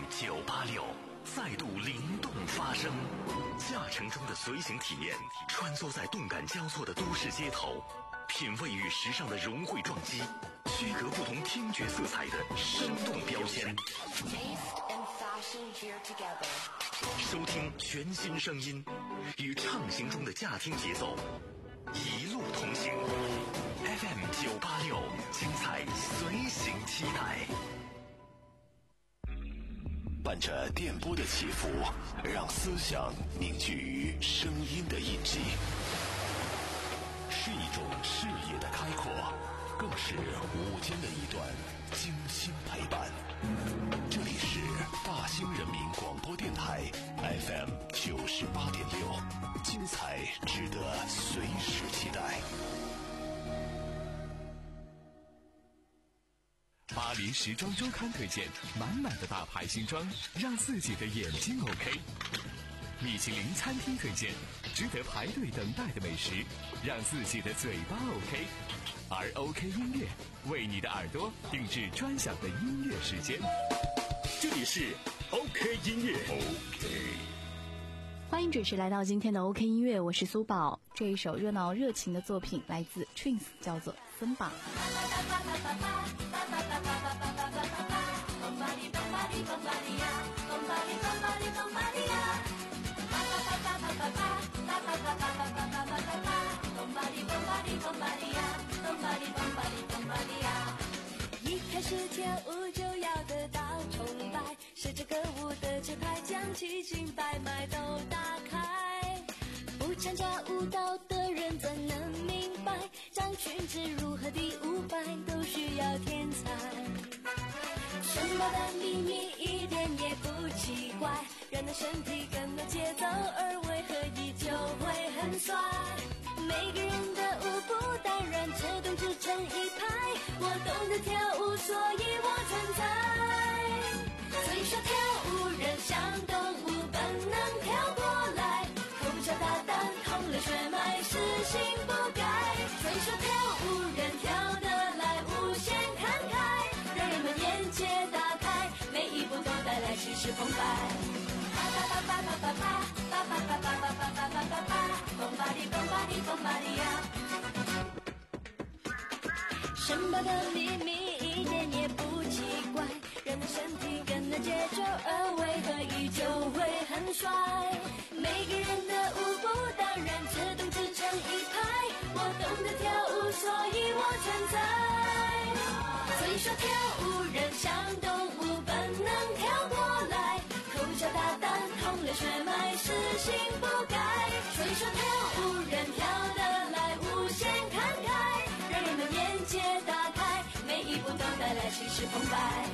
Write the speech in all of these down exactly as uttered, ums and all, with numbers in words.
九八六再度灵动发声，驾乘中的随行体验，穿梭在动感交错的都市街头，品味与时尚的融汇撞击，区隔不同听觉色彩的生动标签。收听全新声音，与畅行中的驾听节奏，一路同行。F M 九八六，精彩随行期待。 伴着电波的起伏，让思想凝聚于声音的印记，是一种视野的开阔，更是午间的一段精心陪伴。这里是大兴人民广播电台 F M 九十八点六，精彩值得随时期待。 巴黎时装周刊推荐满满的大牌新装，让自己的眼睛 OK。米其林餐厅推荐值得排队等待的美食，让自己的嘴巴 OK。而 OK 音乐为你的耳朵定制专享的音乐时间。这里是 OK 音乐 OK。 欢迎准时来到今天的 OK 音乐，我是苏宝。这一首热闹热情的作品来自 Twins， 叫做森巴。 一开始跳舞就要得到崇拜，随着歌舞的节拍将奇经百脉都打开。不参加舞蹈的人怎能明白，张裙子如何第五百都需要天才。什么的秘密一点也不奇怪，人的身体跟了节奏，而为何依旧会很帅。每个人的舞步当然自动制成一派，我懂得跳舞，所以我存在。所以说跳舞人像动物，本能跳过来，口角大胆，痛了血脉，死性不改。所以说跳舞人跳得来无限慷慨，让人们眼界打开，每一步都带来气势澎湃。啪啪啪啪啪啪啪啪啪啪啪啪啪啪啪啪，蹦吧哩蹦吧哩蹦吧哩呀。什么的秘密一点也不奇怪，人的身体跟了节奏，而为何依旧会很帅。每个人的舞步当然自动制成一派，我懂得跳舞，所以我存在。所以说跳舞人像动物，本能跳过来，口角大胆，痛了血脉，死性不改。所以说跳舞人跳得来无限慷慨，让人们眼界打开，每一步都带来气势澎湃。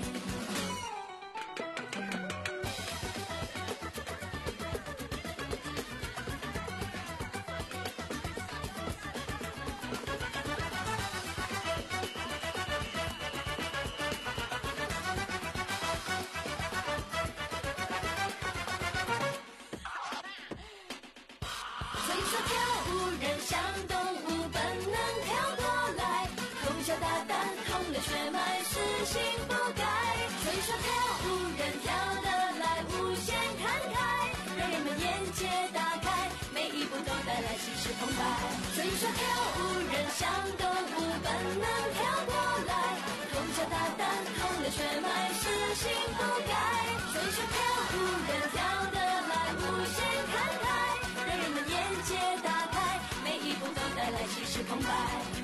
血脉死性不改，所以说跳舞人跳得来无限慷慨，让人们眼界打开，每一步都带来气势澎湃。所以说跳舞人像动物，本能跳过来，口角大胆，痛了血脉，死性不改。所以说跳舞人跳得来无限慷慨，让人们眼界打开，每一步都带来气势澎湃。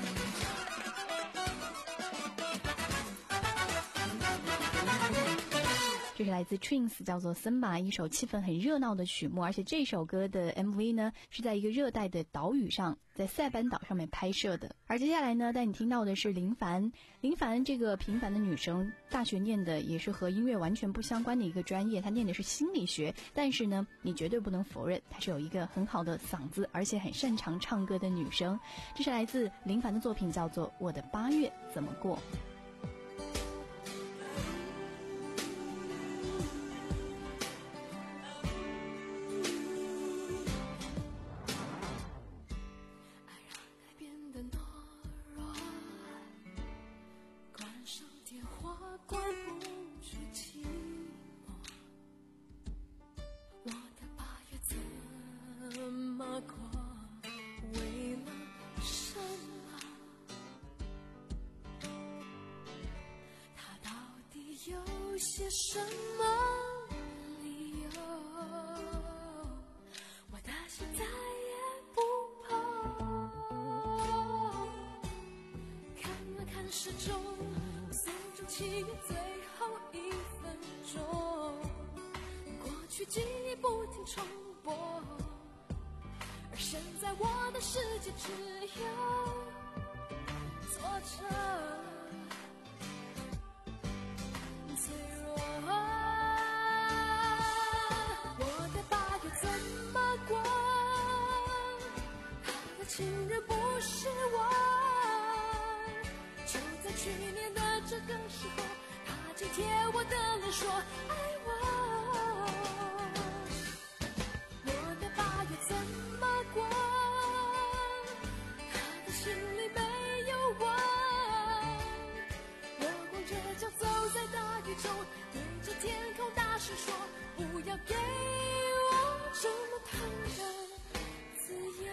这是来自 Twins， 叫做森巴，一首气氛很热闹的曲目，而且这首歌的 M V 呢是在一个热带的岛屿上，在塞班岛上面拍摄的。而接下来呢带你听到的是林凡。林凡这个平凡的女生，大学念的也是和音乐完全不相关的一个专业，她念的是心理学，但是呢你绝对不能否认她是有一个很好的嗓子，而且很擅长唱歌的女生。这是来自林凡的作品，叫做《我的八月怎么过》。 关上电话，关不住寂寞。 些什么理由，我的心再也不碰。看了看时钟，算出七月最后一分钟，过去记忆不停重播，而现在我的世界只有挫折。情人不是我，就在去年的这个时候，他紧贴我的脸说爱我。我的八月怎么过？他的心里没有我。月光着脚走在大雨中，对着天空大声说，不要给我这么疼的自由。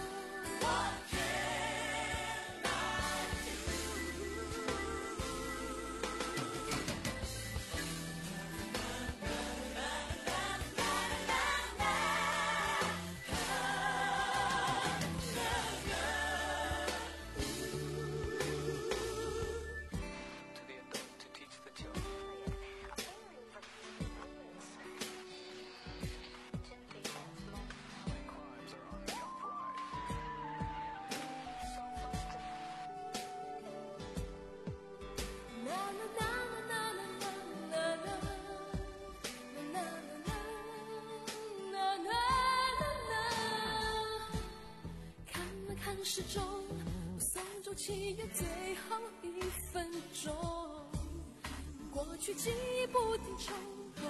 时钟，算出七月最后一分钟，过去记忆不停重播，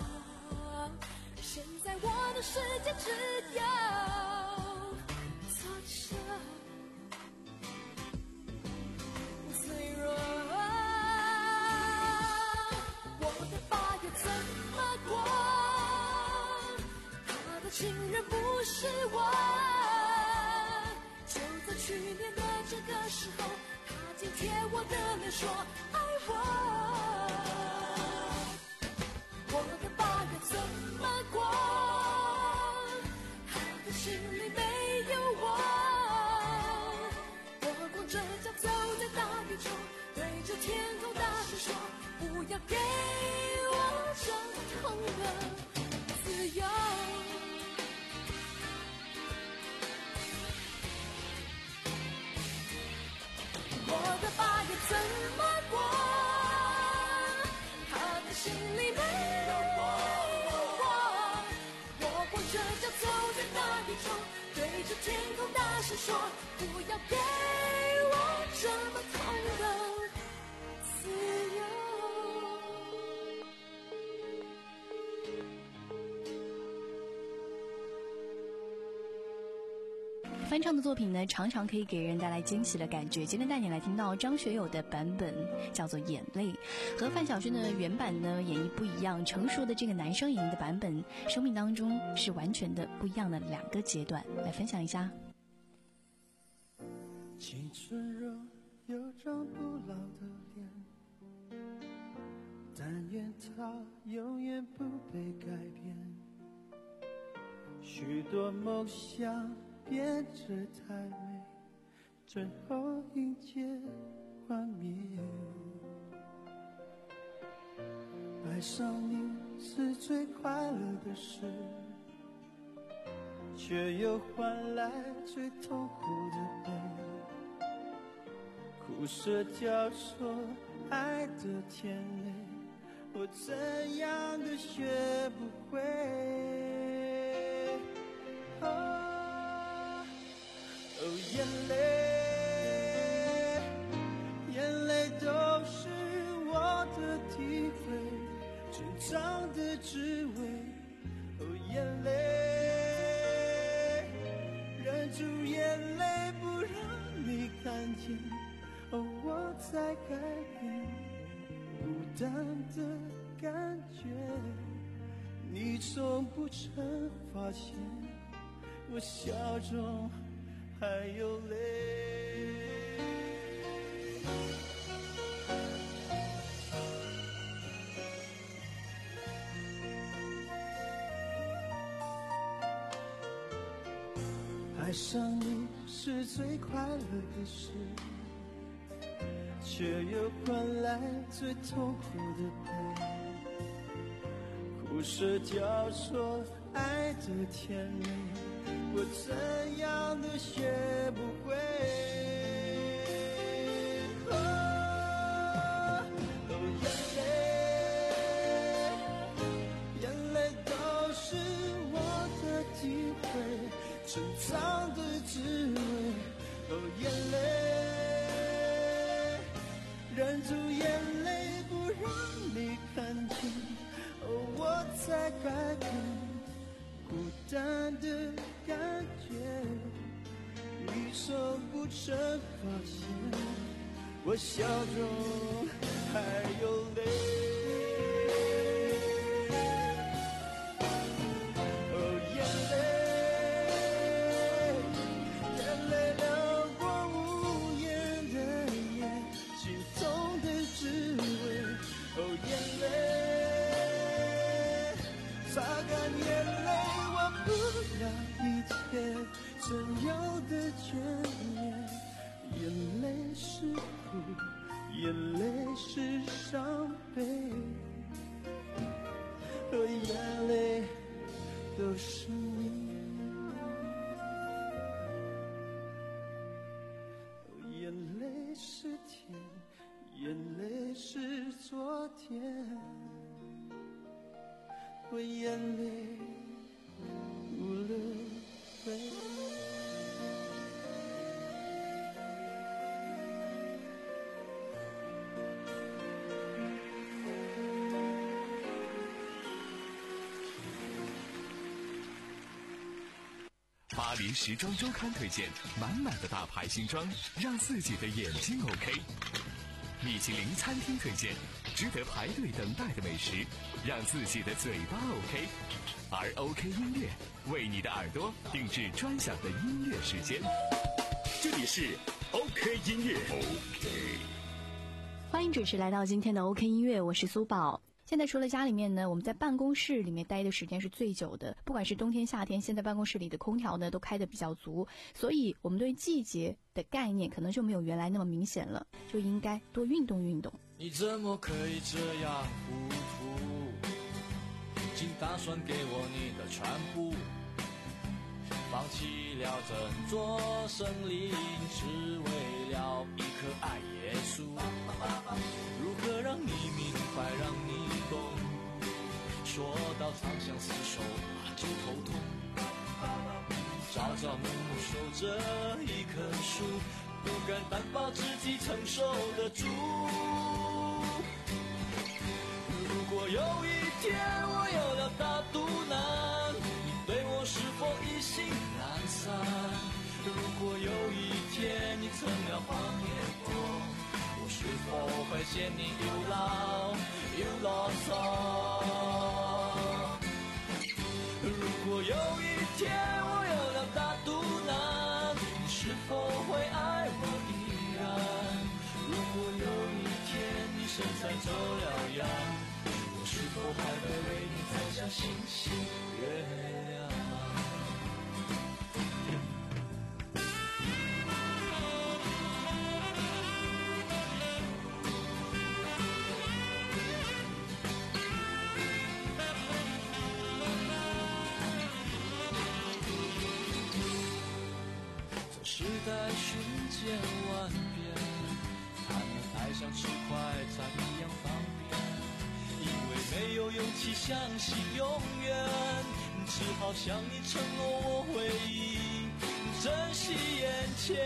现在我的世界只有挫折。脆弱，我的八月怎么过？他的情人不是我。去年的这个时候，他紧贴我的脸说爱我。我的八月怎么过？他的心里没有我。我光着脚走在大雨中，对着天空大声说，不要给我这么痛的自由。我的八月怎么过？他的心里没有我。我光着脚走在大雨中，对着天空大声说，不要给我这么痛的自由。 翻唱的作品呢，常常可以给人带来惊喜的感觉。今天带你来听到张学友的版本，叫做《眼泪》，和范晓萱的原版呢演绎不一样。成熟的这个男生演绎的版本，生命当中是完全的不一样的两个阶段。来分享一下。 青春若有张不老的脸，但愿它永远不被改变。许多梦想变着太美，最后迎接幻灭。爱上你是最快乐的事，却又换来最痛苦的悲。苦涩交错爱的甜美，我怎样都学不会。哦，哦，眼泪，眼泪都是我的体会，成长的滋味。哦，眼泪，忍住眼泪不让你看见。哦，我在改变，孤单的感觉，你从不曾发现，我笑中还有泪。 上你是最快乐的事，却又换来最痛苦的悲。苦涩交错爱的甜美，我怎样都学不会。哦，哦，眼泪，眼泪都是我的体会，成长的滋味。哦，眼泪，忍住眼泪不让你看见。哦，我在改变孤单的感觉，你受不曾发现我笑中还有泪。哦，眼泪，眼泪流过无言的眼，心痛的滋味。哦，眼泪，擦干眼泪，忘不了一切曾有的眷恋。眼泪是苦，眼泪是伤悲，和眼泪都是你。眼泪是甜，眼泪是昨天，我眼泪无了悲。 巴黎时装周刊推荐满满的大牌新装，让自己的眼睛 OK。米其林餐厅推荐值得排队等待的美食，让自己的嘴巴 OK。而 OK 音乐为你的耳朵定制专享的音乐时间。 这里是 OK 音乐。OK， 欢迎准时来到今天的 OK 音乐，我是苏宝。现在除了家里面呢，我们在办公室里面待的时间是最久的，不管是冬天夏天，现在办公室里的空调呢都开得比较足，所以我们对季节的概念可能就没有原来那么明显了，就应该多运动运动。 你怎么可以这样糊涂？竟打算给我你的全部，放弃了整座森林，只为了一颗爱耶稣。如何让你明白，让你懂？说到长相厮守就头痛。朝朝暮暮守着一棵树，不敢担保自己承受得住。如果有一天我有了大肚腩，你对我是否一心懒散？如果有一天你成了荒野果，我是否会嫌你又老又啰嗦？如果有一天我有了大肚腩，你是否会爱我依然？如果有一天你身材走了样，我是否还会为你摘下星星月亮？时代瞬间万变，他们爱像吃快餐一样方便，因为没有勇气相信永远，只好向你承诺我会珍惜眼前。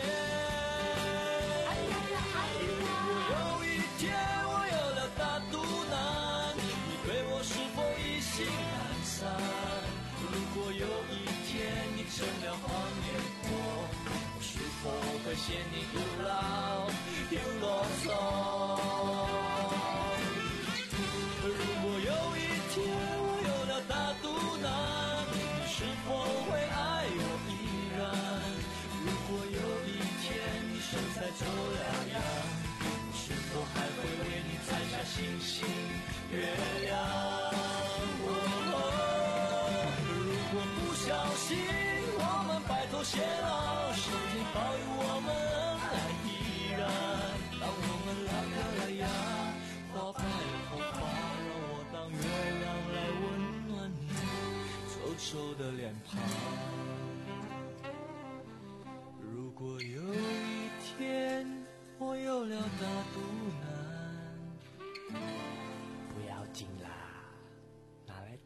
如果有一天我有了大肚腩，你对我是否一心懒散？如果有一天你成了荒野果，是否会嫌你又老又啰嗦？如果有一天我有了大肚腩，你是否会爱我依然？如果有一天你身材走了样，我是否还会为你摘下星星月亮？哦，如果不小心我们白头偕老，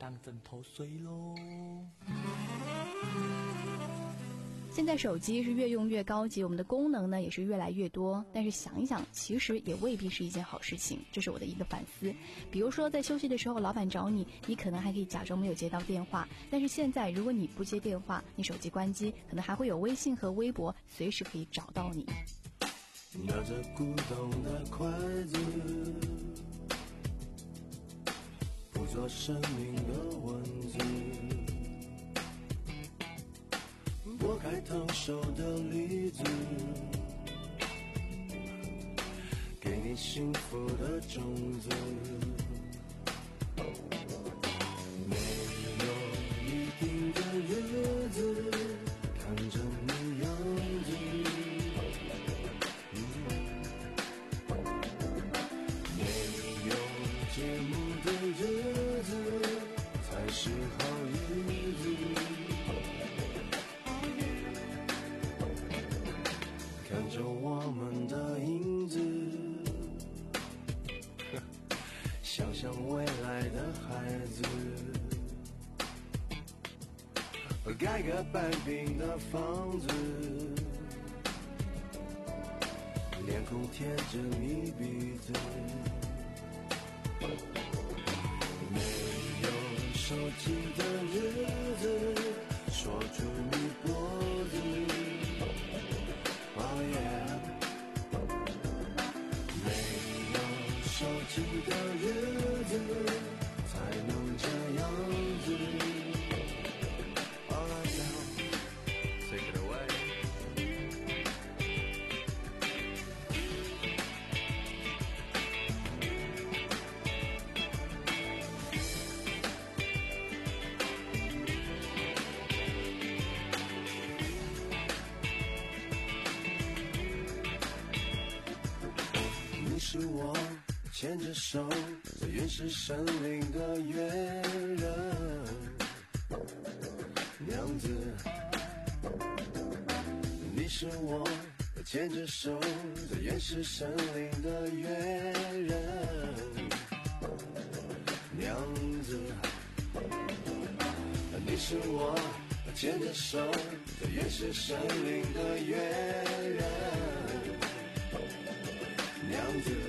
当枕头睡喽。 现在手机是越用越高级，我们的功能呢也是越来越多，但是想一想，其实也未必是一件好事情，这是我的一个反思。比如说在休息的时候，老板找你，你可能还可以假装没有接到电话，但是现在如果你不接电话，你手机关机，可能还会有微信和微博随时可以找到你。 拿着古董的筷子，捕捉生命的文字，拨开烫手的梨子，给你幸福的种子。没有一定的日子，看着你样子，没有节目的日子才是好日子。看着我们的影子，想象未来的孩子，盖个半平的房子，脸孔贴着你鼻子，没有手机的日子，锁住你脖子。Oh yeah， 没有手机的日子才能这样子。All right now, take it away。你是我牵着手在原始森林的约人娘子，你是我牵着手在原始森林的约人娘子，你是我牵着手在原始森林的约人娘子，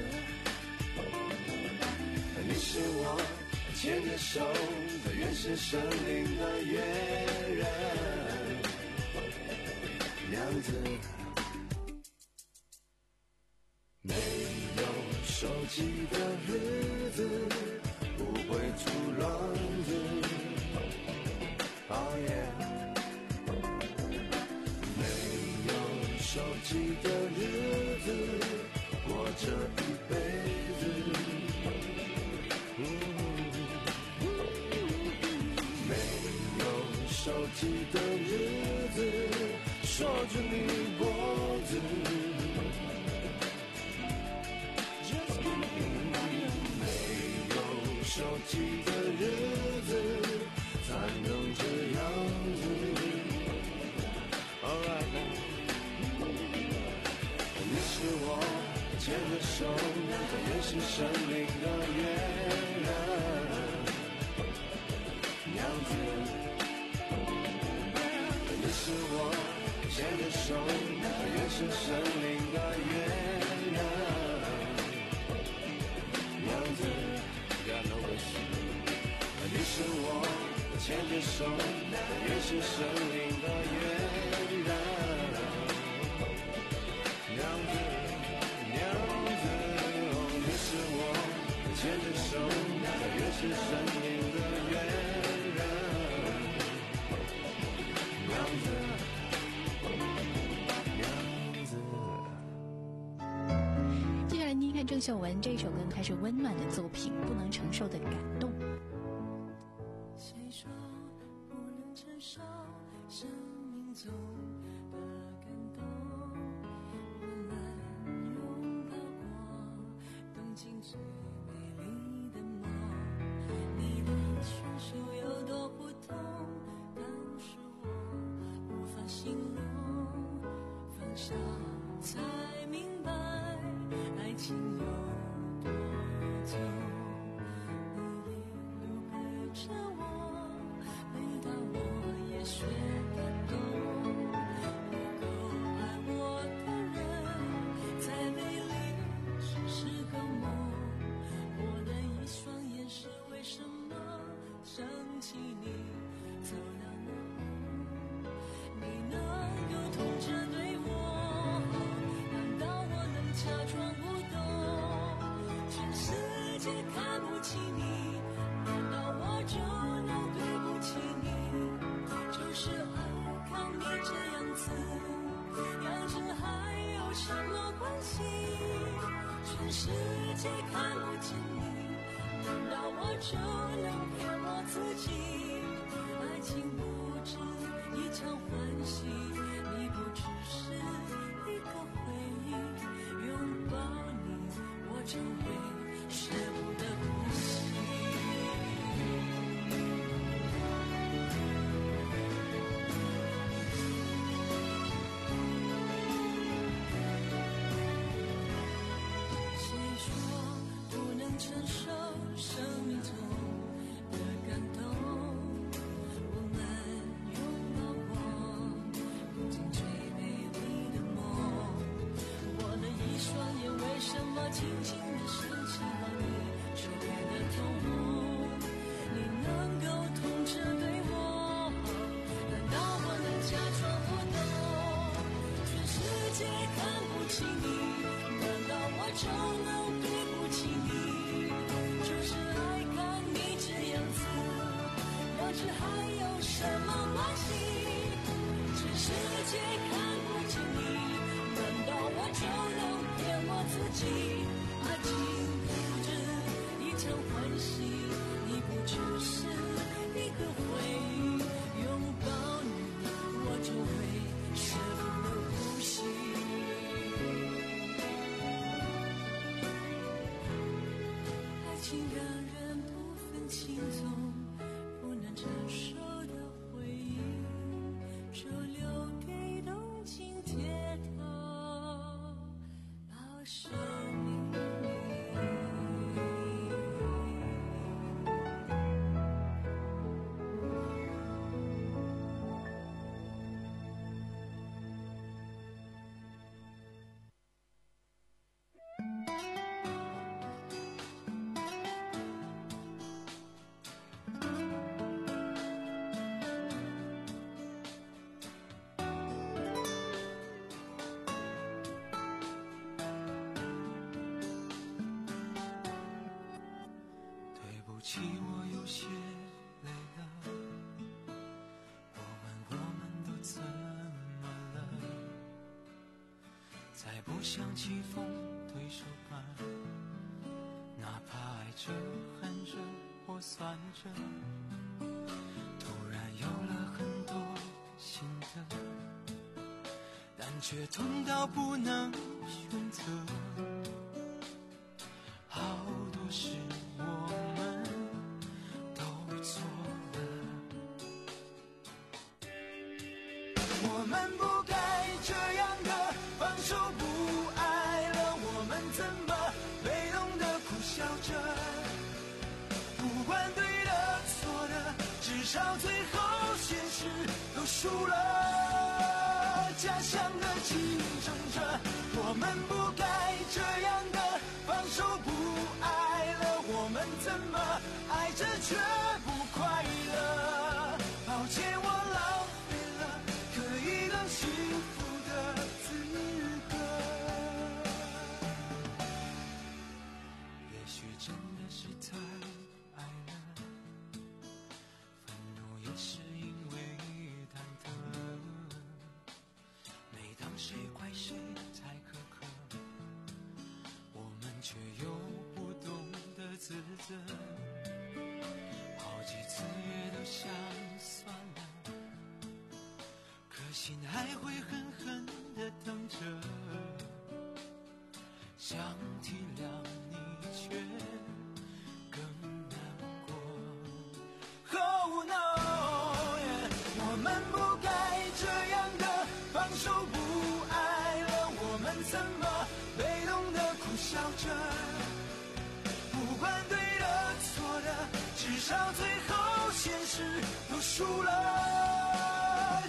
你是我牵着手在原始森林的约人娘子，没有手机的日子不会出乱子。Oh yeah， 没有手机的日子过这一辈子，嗯，没有手机的日子锁住你脖子，没有手机的日子才能这样子。All right now， 你是我牵着手在原始森林的约人娘子，你是我牵着手在原始森林的约人娘子，你是我牵着手在原始森林的约人娘子。牵着手在原始森林的约人娘子，娘子。 接下来听看郑秀文这首歌，它是温暖的作品，不能承受的感动。 谁说不能承受生命中的感动？我们拥抱过东京最美丽的梦，你的双手有多不同，当时我无法形容，放下才明白爱情有多痛，你一路陪着我学得懂，不够爱我的人，再美丽只是个梦。我的一双眼是为什么想起你走了呢？你能够痛着对我好，难道我能假装不懂？全世界看不起你，难道我就能对不起你？就是爱看你这样子，样子还有什么关系？全世界看不见你，难道我就能骗我自己？爱情不止一场欢喜，你不只是一个回忆，拥抱你我就会舍不得呼吸。谁说不能承受生命中的感动？我们拥抱过不尽最美丽的梦。我的一双眼为什么轻轻地升起了你周围的痛？你能够痛着对我好，难道我能假装不懂？全世界看不起你，难道我就能对不起你？就是爱看你这样子，要是还有什么关系？全世界看不见你，难道我就能骗我自己？爱情不止一场欢喜，你不只是一个回忆，拥抱你我就会舍不得呼吸。爱情让人不分轻重，不能承受的回忆，就留给动情铁头到生命里。对不起，我有些累了，我问我们都怎么了？再不想棋逢对手吧，哪怕爱着恨着或算着，突然有了很多心得，但却痛到不能选择。好多事我们都错了，我们不该这样的放手不爱了，我们怎么被动的苦笑着？不管对的错的，至少最后现实都输了。假想的竞争着，我们不该这样的放手不爱了，我们怎么爱着却不快乐？抱歉，我浪费了可以更幸福的资格。也许真的是太爱了，愤怒也是因为忐忑。每当谁怪谁太苛刻，我们却又不懂得自责。好几次也都想算了，可心还会狠狠地疼着。想体谅你却更难过。Oh no， yeah， 我们不该这样的放手不爱了，我们怎么被动的苦笑着？不管对的错的，至少最后现实都输了。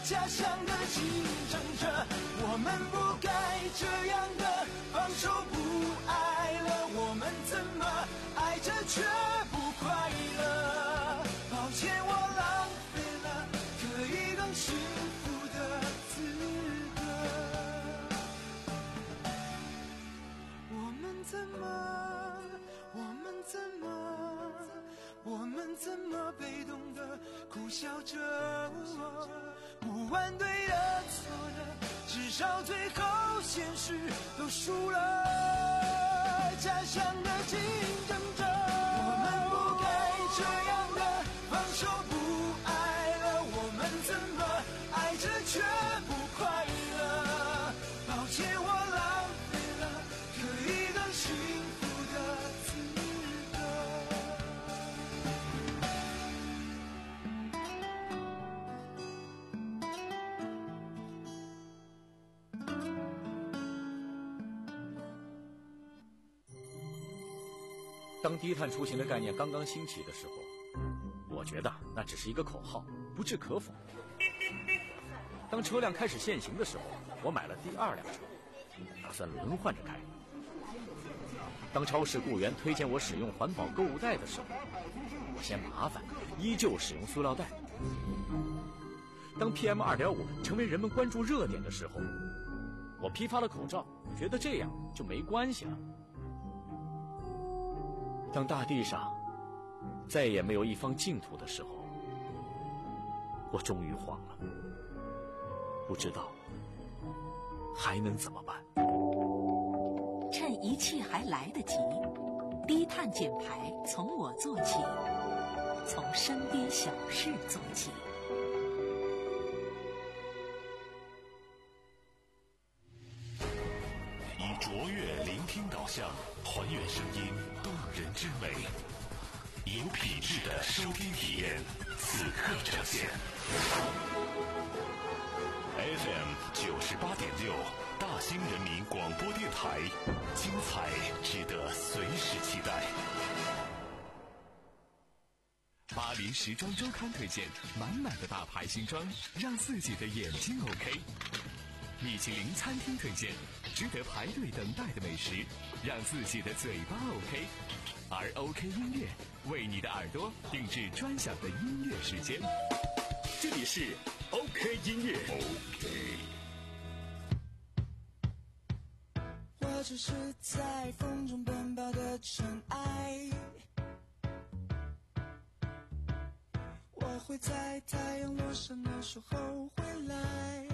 家乡的竞争者，我们不该这样的放手不爱了，我们怎么爱着却不快乐？抱歉，我浪费了可以更幸福的资格。我们怎么，我们怎么，我们怎么被动的苦笑着？不管对的错的，至少最后现实都输了。家乡的竞争者，我们不该这样的放手不爱了，我们怎么爱着却不快乐？抱歉，我浪费了可以更幸福的资当低碳出行的概念刚刚兴起的时候，我觉得那只是一个口号，不置可否。当车辆开始限行的时候，我买了第二辆车，打算轮换着开。当超市雇员推荐我使用环保购物袋的时候，我嫌麻烦，依旧使用塑料袋。当 P M 二点五 成为人们关注热点的时候，我批发了口罩，觉得这样就没关系了。当大地上再也没有一方净土的时候，我终于慌了，不知道还能怎么办。 趁一切还来得及，低碳减排从我做起，从身边小事做起。 以卓越聆听导向，还原声音动人之美，有品质的收听体验，此刻呈现。F M 九十八点六，大兴人民广播电台，精彩值得随时期待。 巴黎时装周刊推荐满满的大牌新装，让自己的眼睛 OK。米其林餐厅推荐值得排队等待的美食，让自己的嘴巴 OK。而 OK 音乐为你的耳朵定制专享的音乐时间。这里是 OK 音乐。OK。 我只是在风中奔跑的尘埃，我会在太阳落山的时候回来。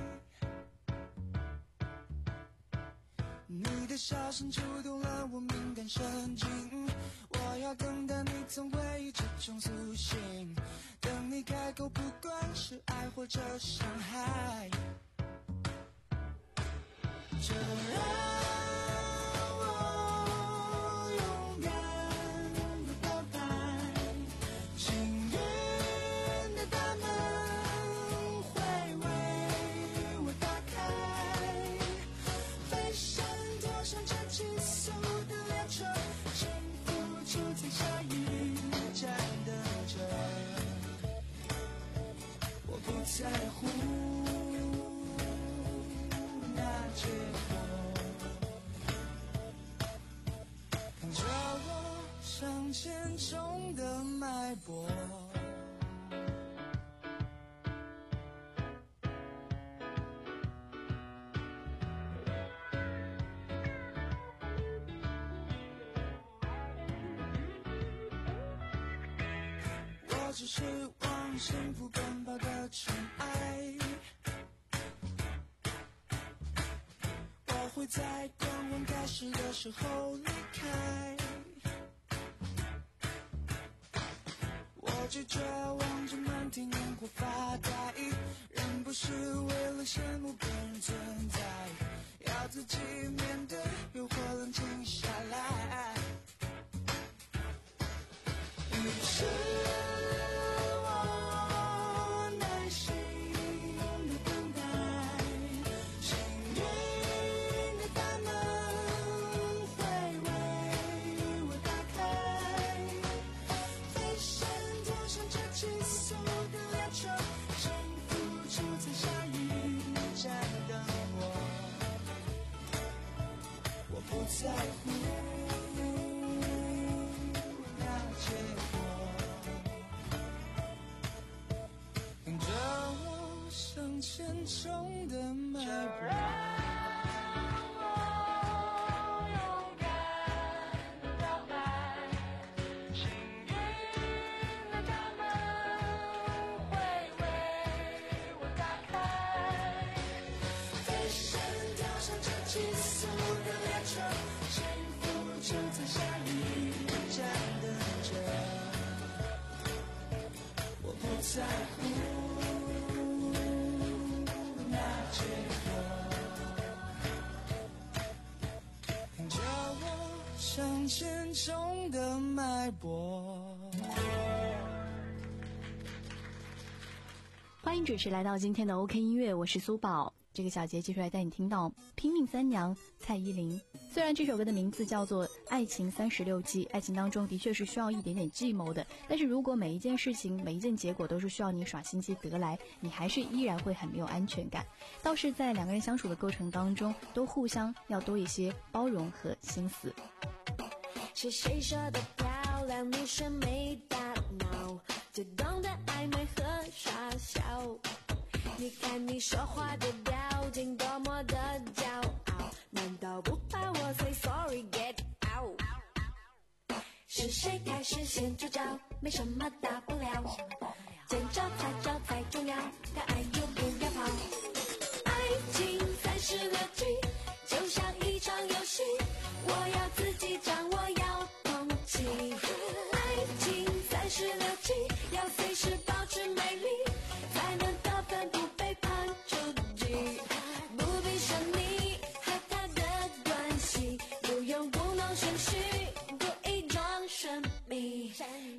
你的笑声触动了我敏感神经，我要等待你从回忆之中苏醒，等你开口，不管是爱或者伤害，就让我勇敢地等待，幸运的大门会为我打开，飞向多上这急速的列车，幸福就在下一站等着，我不在乎那结果，看着我向前冲的脉搏。我只是往幸福奔跑的尘埃，我会在光荣开始的时候离开，我拒绝望着满天烟火发呆，人不是为了羡慕别人存在，要自己面对诱惑冷静下来，于是幸福就在下在乎那结果，跟着我向前冲的脉搏。就在下一站等着，我不在乎那结果，跟着我向前冲的脉搏。 欢迎准时来到今天的 OK 音乐，我是苏宝。这个小节继续来带你听到拼命三娘蔡依林。虽然这首歌的名字叫做爱情三十六计，爱情当中的确是需要一点点计谋的，但是如果每一件事情每一件结果都是需要你耍心机得来，你还是依然会很没有安全感。倒是在两个人相处的过程当中，都互相要多一些包容和心思。 是谁说的漂亮女生没大脑，就懂得暧昧和傻笑，你看你说话的表情多么的骄傲，难道不怕我 say sorry get out？ 是谁开始先出招，没什么大不了，见招拆招才重要，该爱就不要跑。爱情三十六计，就像一场游戏，我要自己掌握，要勇气。爱情三十六计，要随时保持美丽，才能得分不被判出局。不必说你和他的关系，不用故弄玄虚，故意装神秘。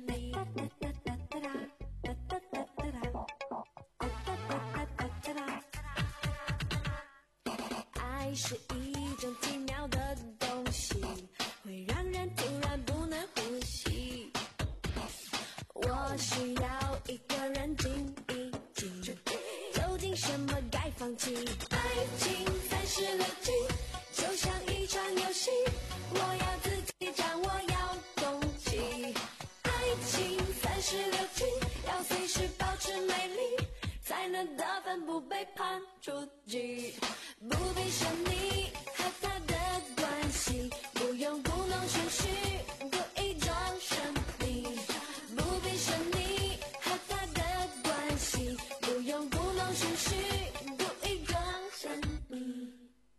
爱是一种奇妙的东西，会让人突然不能呼吸。我需要一个人静一静，究竟什么该放弃？爱情三十六计，就像一场游戏，我要自己掌握，要勇气。爱情三十六计，要随时保持美丽，才能得分不被判出局。不必说你和他的关系，不用故弄玄虚，故意装神秘。不必说你和他的关系，不用故弄玄虚，故意装神秘。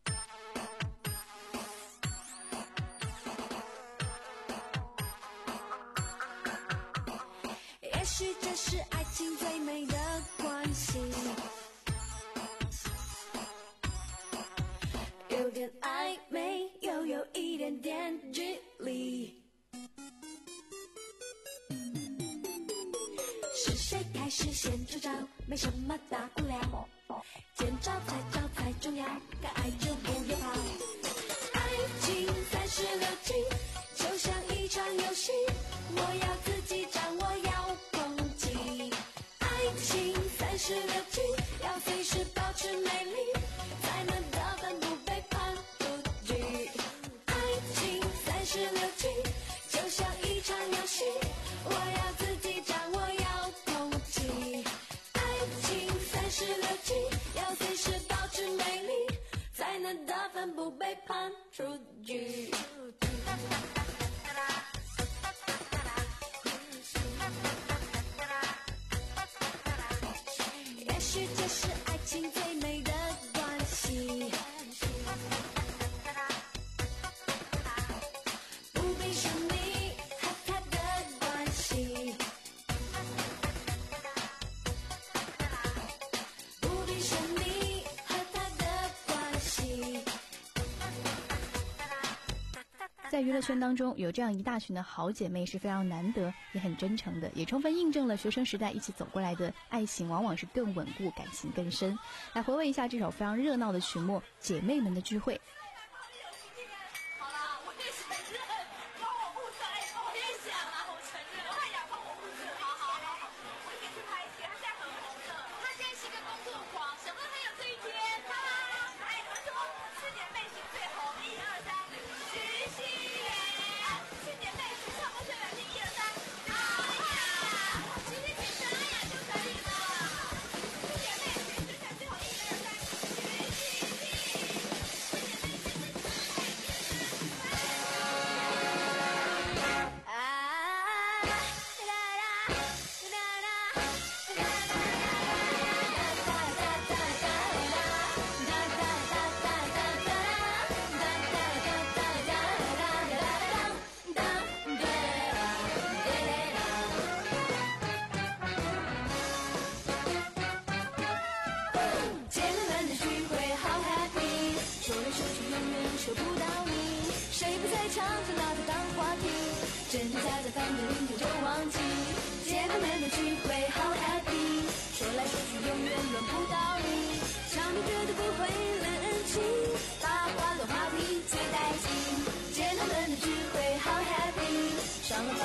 也许这是爱情最美的关系，有点暧昧，又有一点点距离。是谁开始先出招，没什么大不了，见招拆招才重要，该爱就不要跑。爱情三十六计，就像一场游戏，我要自己掌握，要勇气。爱情三十六计，要随时保持美丽，才能得分不被判出局。爱情三十六计，就像一场游戏，我要自己掌握，要勇气。爱情三十六计，要随时保持美丽，才能得分不被判出局。也许这是爱情最美的关系，不必说你和他的关系，不必说你和他的关系。 在娱乐圈当中，有这样一大群的好姐妹是非常难得，也很真诚的，也充分印证了学生时代一起走过来的爱情往往是更稳固，感情更深。来回味一下这首非常热闹的曲目《姐妹们的聚会》。 好啦，我也承认，帮我布置，哎，我也想啊，我承认，太阳帮我布置，好好好，我一起去拍戏，他现在很红的，他现在是个工作狂，想不到他有这一天，哈哈，哎，他说四姐妹心最红，一二三，徐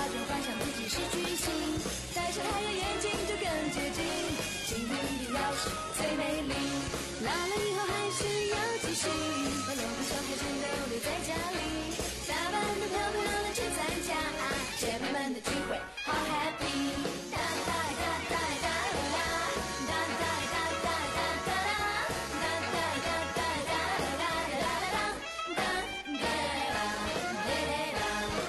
就幻想自己是巨星，戴上太阳眼镜就更接近，今天一定要是最美丽。老了以后还是要继续，把老婆小孩全都留在家里，打扮得漂漂亮亮去参加姐妹们的聚会，好 happy。哒哒哒哒哒啦，哒哒哒哒哒哒啦，哒哒哒哒哒啦啦啦啦啦，哒哒啦耶啦。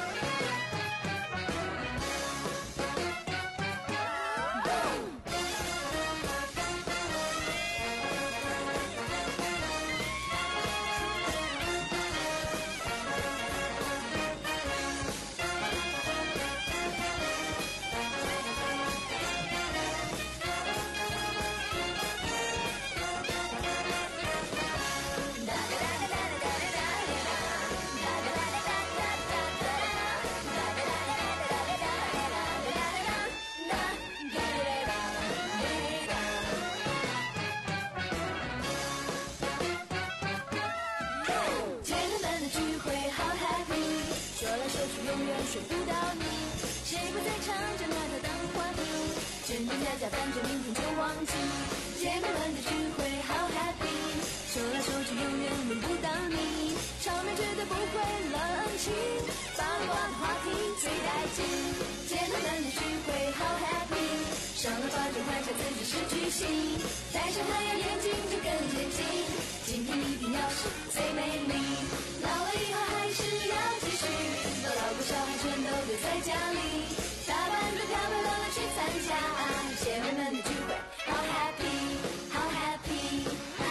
永远睡不到你，谁不在唱着那条当花名？真真假假，反正明天就忘记。姐妹们的聚会好 happy， 说来说去永远轮不到你，场面绝对不会冷清，八卦的话题最带劲。姐妹们的聚会好 happy， 上了发就幻想自己是巨星，戴上太阳眼镜就更接近，今天一定要是最美丽。老了以后还是要继续，把老婆小孩全都留在家里，打扮得漂漂亮亮去参加姐妹们的聚会，好 happy， 好 happy。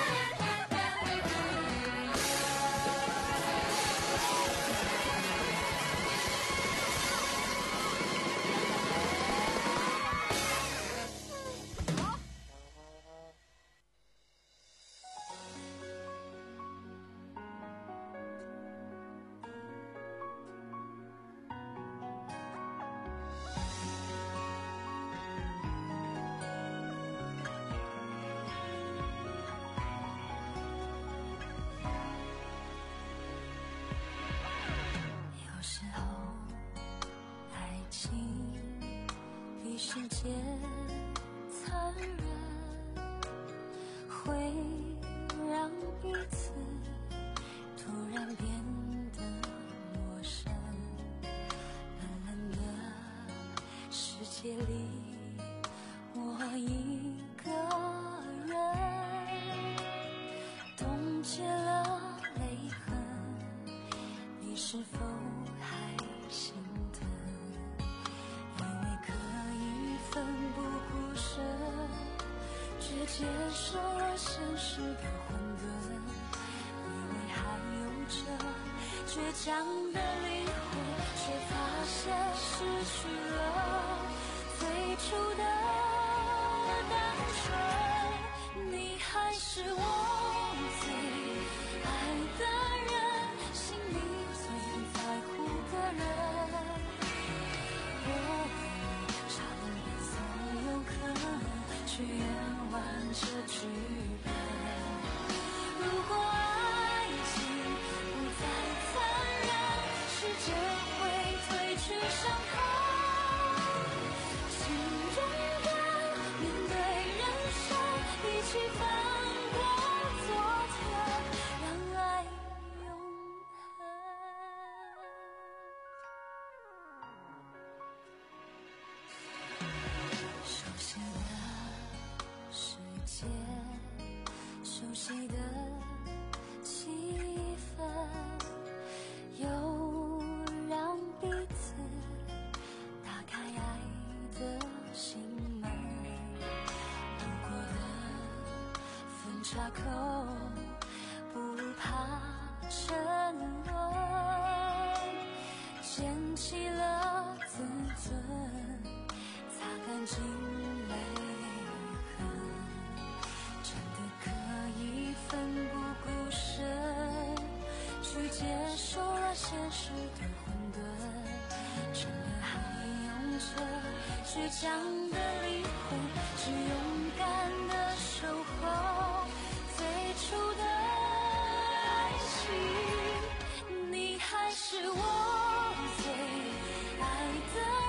世界残忍，会让彼此突然变得陌生。冷冷的世界里，我一个人冻结了泪痕，你是否还心疼？奋不顾身，却接受了现实的混沌，以为还有着倔强的灵魂，却发现失去了最初的单纯。你还是我最爱的人，心里最在乎的人，我去演完这剧本。如果爱情不再残忍，世界会褪去伤痕，请勇敢面对人生，一起翻过昨天，让爱永恒。熟悉的世界，熟悉的气氛，又让彼此打开爱的心门。路过的分岔口，不怕沉沦，捡起了自尊，擦干净泪痕，真的可以奋不顾身去接受了现实的混沌，真的还拥着倔强的灵魂，只勇敢的守候最初的爱情。你还是我最爱的人，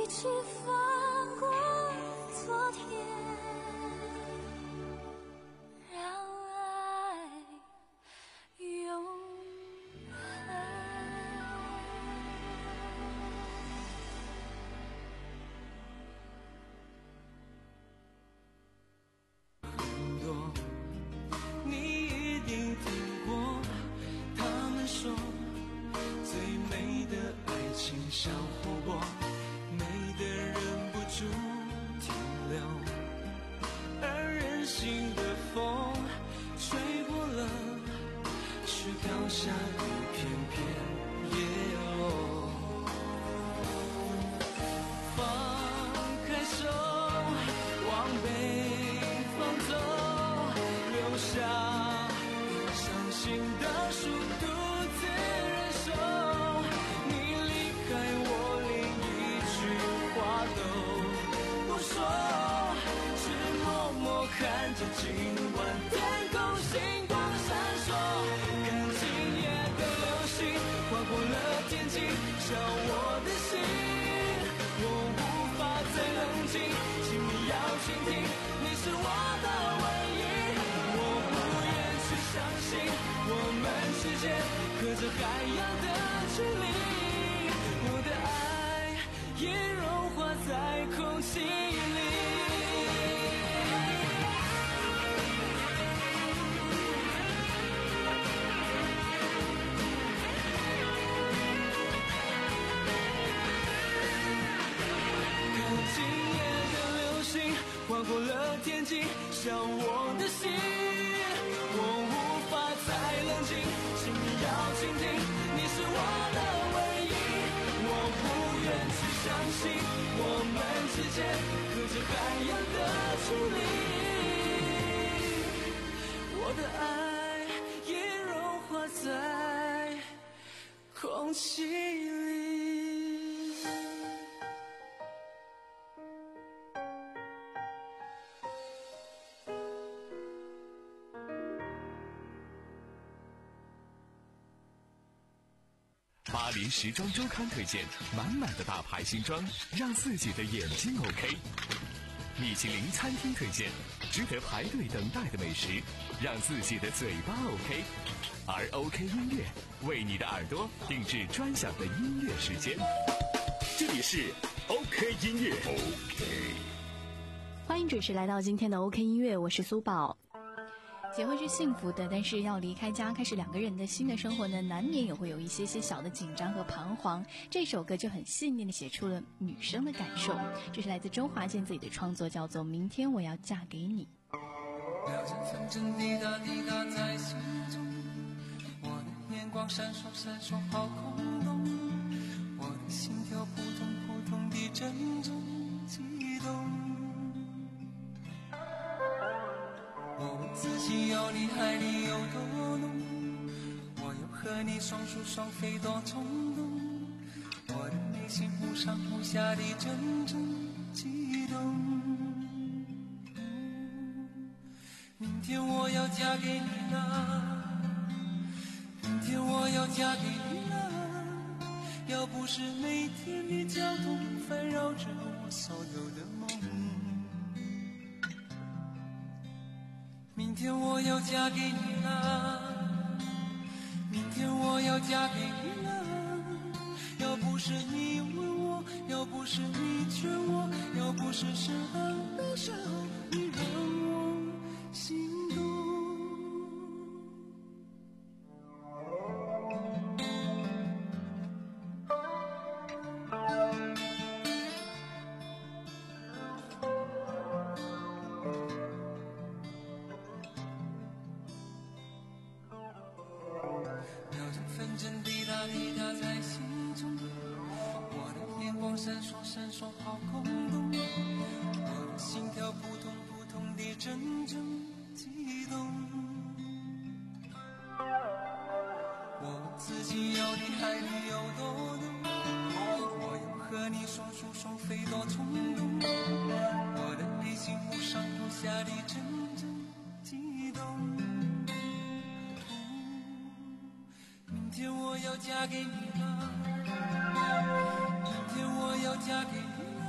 一起翻过昨天，让爱永恒。 很多你一定听过，他们说最美的爱情像火锅，美得忍不住停留，而任性的风吹过了，却飘下一片片叶落。放开手，往北方走，留下伤心的树独自忍受。你离开我，连一句话都不说，只默默看着今晚天空星光闪烁，看今夜的流星划过了天际，烧我的心，我无法再冷静，请你要倾听，你是我的唯一，我不愿去相信我们之间隔着海洋的距离，我的爱也融化在空气里。划过了天际，烧我的心，我无法再冷静，请你要倾听，你是我的唯一，我不愿去相信我们之间隔着海洋的距离，我的爱也融化在空气里。 巴黎时装周刊推荐满满的大牌新装，让自己的眼睛 OK。米其林餐厅推荐值得排队等待的美食，让自己的嘴巴 OK。而 OK 音乐为你的耳朵定制专享的音乐时间。 这里是 OK 音乐 OK。 欢迎准时来到今天的 OK 音乐，我是苏宝。结婚是幸福的，但是要离开家开始两个人的新的生活呢，难免也会有一些些小的紧张和彷徨。这首歌就很细腻的写出了女生的感受，这是来自周华健自己的创作，叫做《明天我要嫁给你》。 秒针分针滴答滴答在心中，我的眼光闪烁闪烁好空洞，我的心跳扑通扑通地阵阵激动，我问自己要你爱你有多浓，我又和你双宿双飞多冲动，我的内心忽上忽下地阵阵激动。明天我要嫁给你了，明天我要嫁给你了，要不是每天的交通烦扰着我所有的梦。明天我要嫁给你了，明天我要嫁给你了，要不是你问我，要不是你劝我，要不是适合的时候你让我心动。秒针分针滴答滴答在心中，我的眼光闪烁闪烁好空洞，我的心跳扑通扑通地阵阵激动，我问自己要你爱你有多浓，我又和你双宿双飞多冲动，我的内心忽上忽下地阵阵激动。明天我要嫁给你了，明天我要嫁给你了，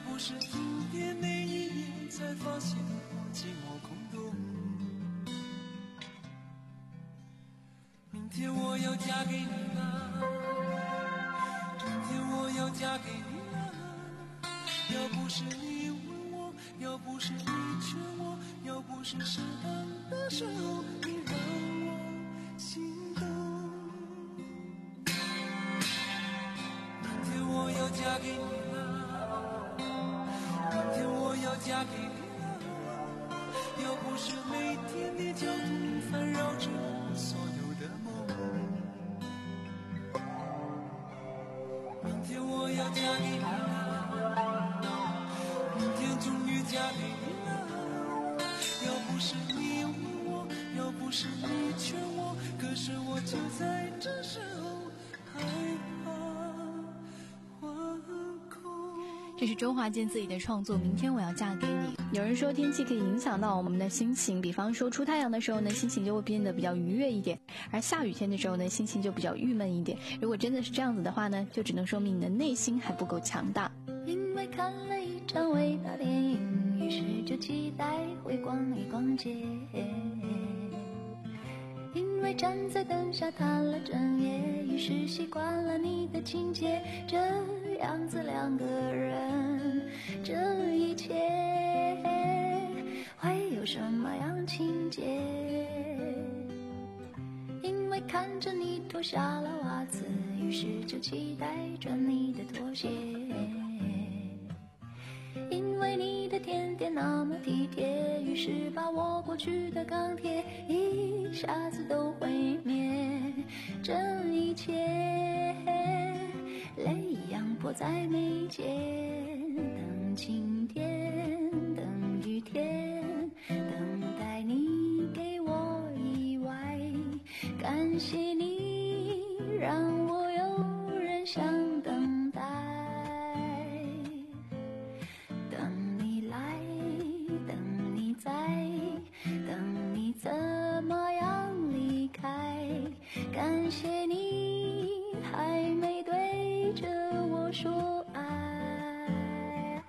不是今天那一夜才发现我寂寞空洞。明天我要嫁给你了，明天我要嫁给你了。要不是你问我，要不是你劝我，要不是适当的时候你让我心动。明天我要嫁给你了，明天我要嫁给你了。要不是每天的交通烦扰着所有的梦，明天我要嫁给你了，明天终于嫁给你了。要不是你问我，要不是你劝我，可是我就在这时候害怕惶恐。 这是周华健自己的创作《明天我要嫁给你》。有人说天气可以影响到我们的心情，比方说出太阳的时候呢，心情就会变得比较愉悦一点，而下雨天的时候呢，心情就比较郁闷一点。如果真的是这样子的话呢，就只能说明你的内心还不够强大。 因为看了一场伟大电影，于是就期待会逛一逛街。因为站在灯下谈了整夜，于是习惯了你的情节。这样子两个人，这一切会有什么样情节？因为看着你脱下了袜子，于是就期待着你的拖鞋。因为你的甜点那么体贴，于是把我过去的钢铁一下子都毁灭。这一切泪一样迫在眉间，等晴天，等雨天，等待你给我意外。感谢你让我有人想等待，等你来，等你在，等你怎么样离开。感谢你还没对着我说爱。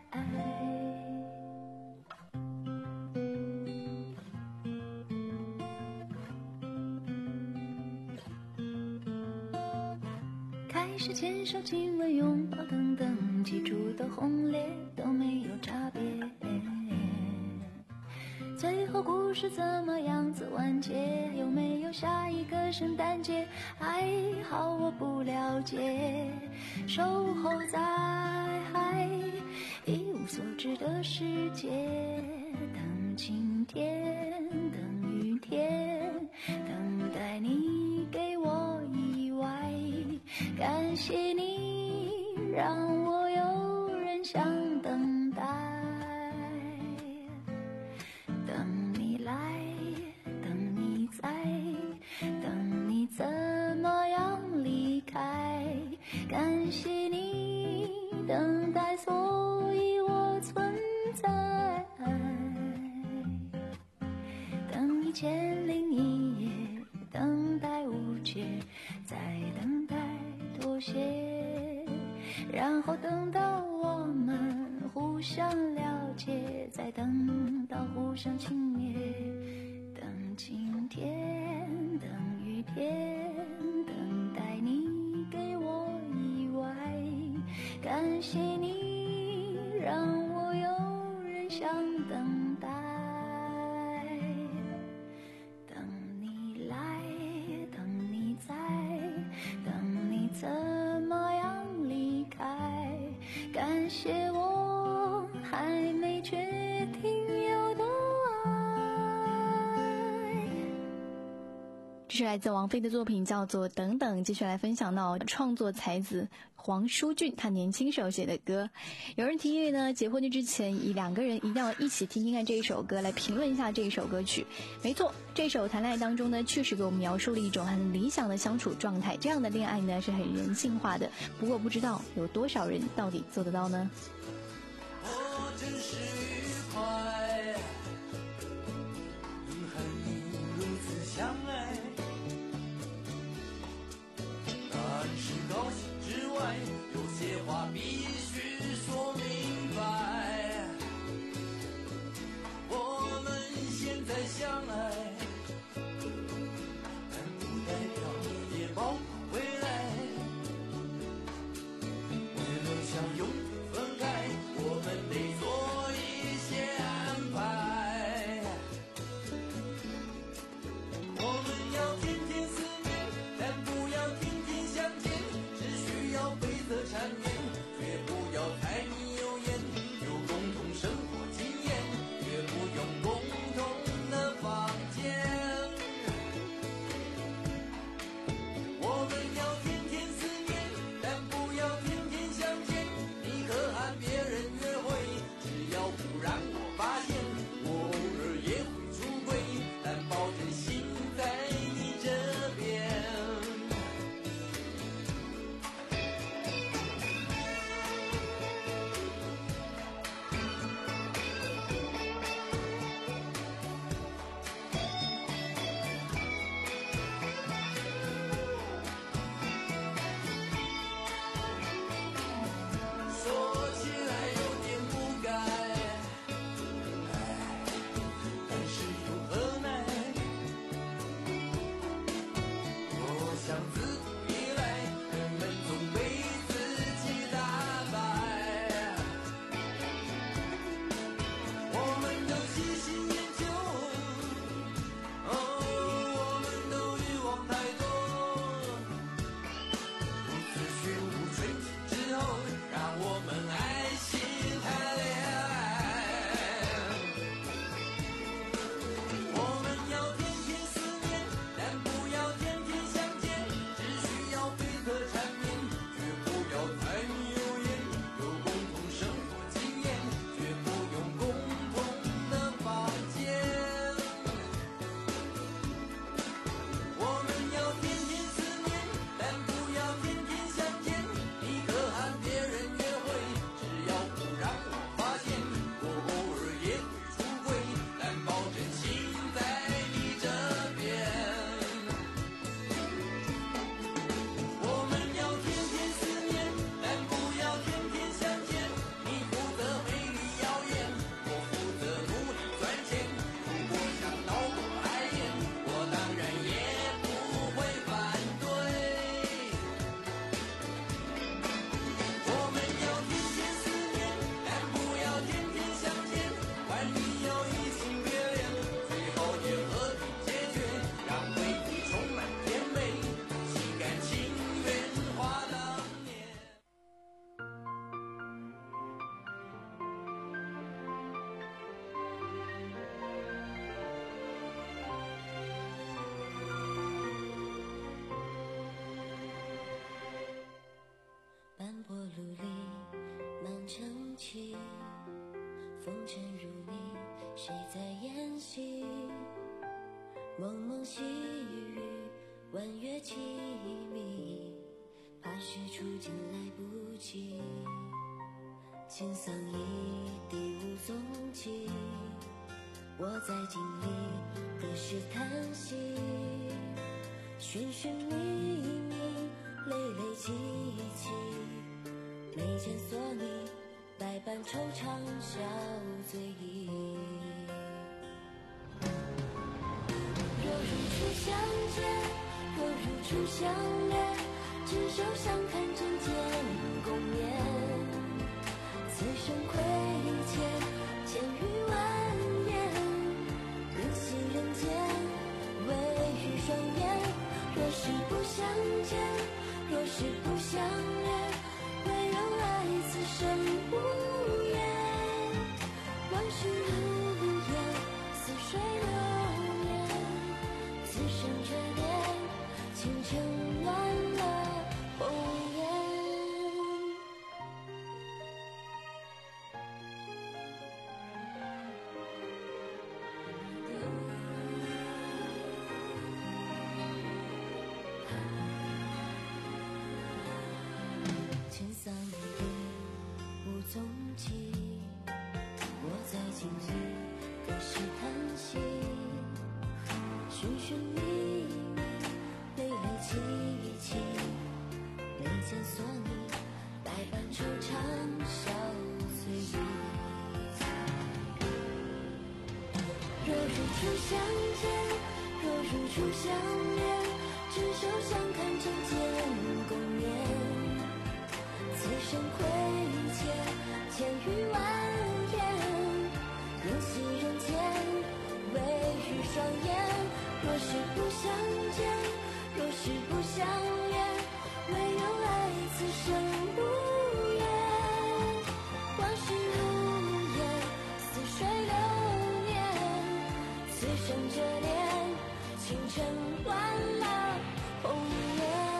开始牵手亲吻拥抱等等，记住的红烈都没有差别。最后故事怎么样子完结？有没有下一个圣诞节？还好我不了解，守候在一无所知的世界。等晴天，等雨天，等待你给我意外。感谢你让我有人想等待，等你来，等你在，等你怎么样离开。感谢你等待，所以我存在。等一千零一夜，等待无解，再等待妥协，然后等到我们互相了解，再等到互相轻蔑。等晴天，等雨天，等待你给我意外。感谢你让我有人想等待，等你来，等你在，等你怎么样离开。感谢我还没决定有多爱。 这是来自王菲的作品，叫做《等等》。继续来分享到创作才子黄舒骏他年轻时候写的歌。有人提议呢，结婚之前以两个人一定要一起听听看这一首歌，来评论一下这一首歌曲。没错，这首谈恋爱当中呢，确实给我们描述了一种很理想的相处状态。这样的恋爱呢，是很人性化的。不过不知道有多少人到底做得到呢？ 我真是愉快，和你如此相爱，但是高兴之外，有些话必须说明白。 风尘如你，谁在演戏？蒙蒙细雨，弯月凄迷，怕是初见来不及。青桑一地无踪迹，我在镜里隔世叹息。寻寻觅觅，泪泪凄凄，眉间锁你，百般惆怅笑醉意。若如初相见，若如初相恋，执手相看针尖共眠。此生亏欠千余万年，人惜人间唯余双眼。若是不相见，若是不相恋，唯有爱此生无言。往事如烟，似水流年，此生却恋，倾城乱了红颜。青桑一地无踪迹，我在镜里隔世叹息。寻寻觅觅，泪泪凄凄，眉间锁你，百般惆怅笑醉意。若如初相见，若如初相恋，执手相看针尖共眠。此生亏欠千余万年，人惜人间唯余双眼。若是不相见，若是不相恋，唯有爱此生无言。往事如烟，似水流年，此生这恋，倾城乱了红颜。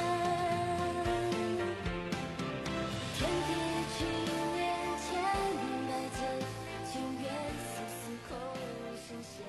天地清莲千百间，情缘丝丝空声线。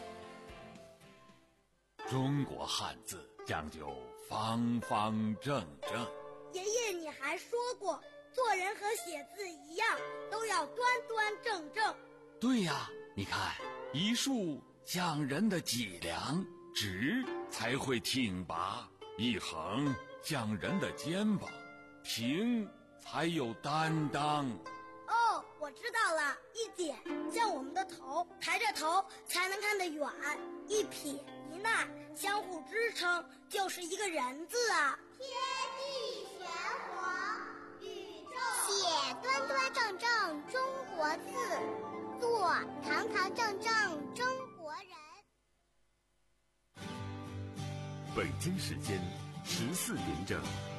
中国汉字讲究方方正正。 爷爷，你还说过，做人和写字一样，都要端端正正。 对呀，你看，一竖讲人的脊梁，直才会挺拔；一横讲人的肩膀，平才有担当。 哦，我知道了，一点像我们的头，抬着头才能看得远；一撇一捺相互支撑，就是一个人字啊。 天地玄黄，宇宙写端端正正中国字，做堂堂正正中国人。 北京时间十四点整。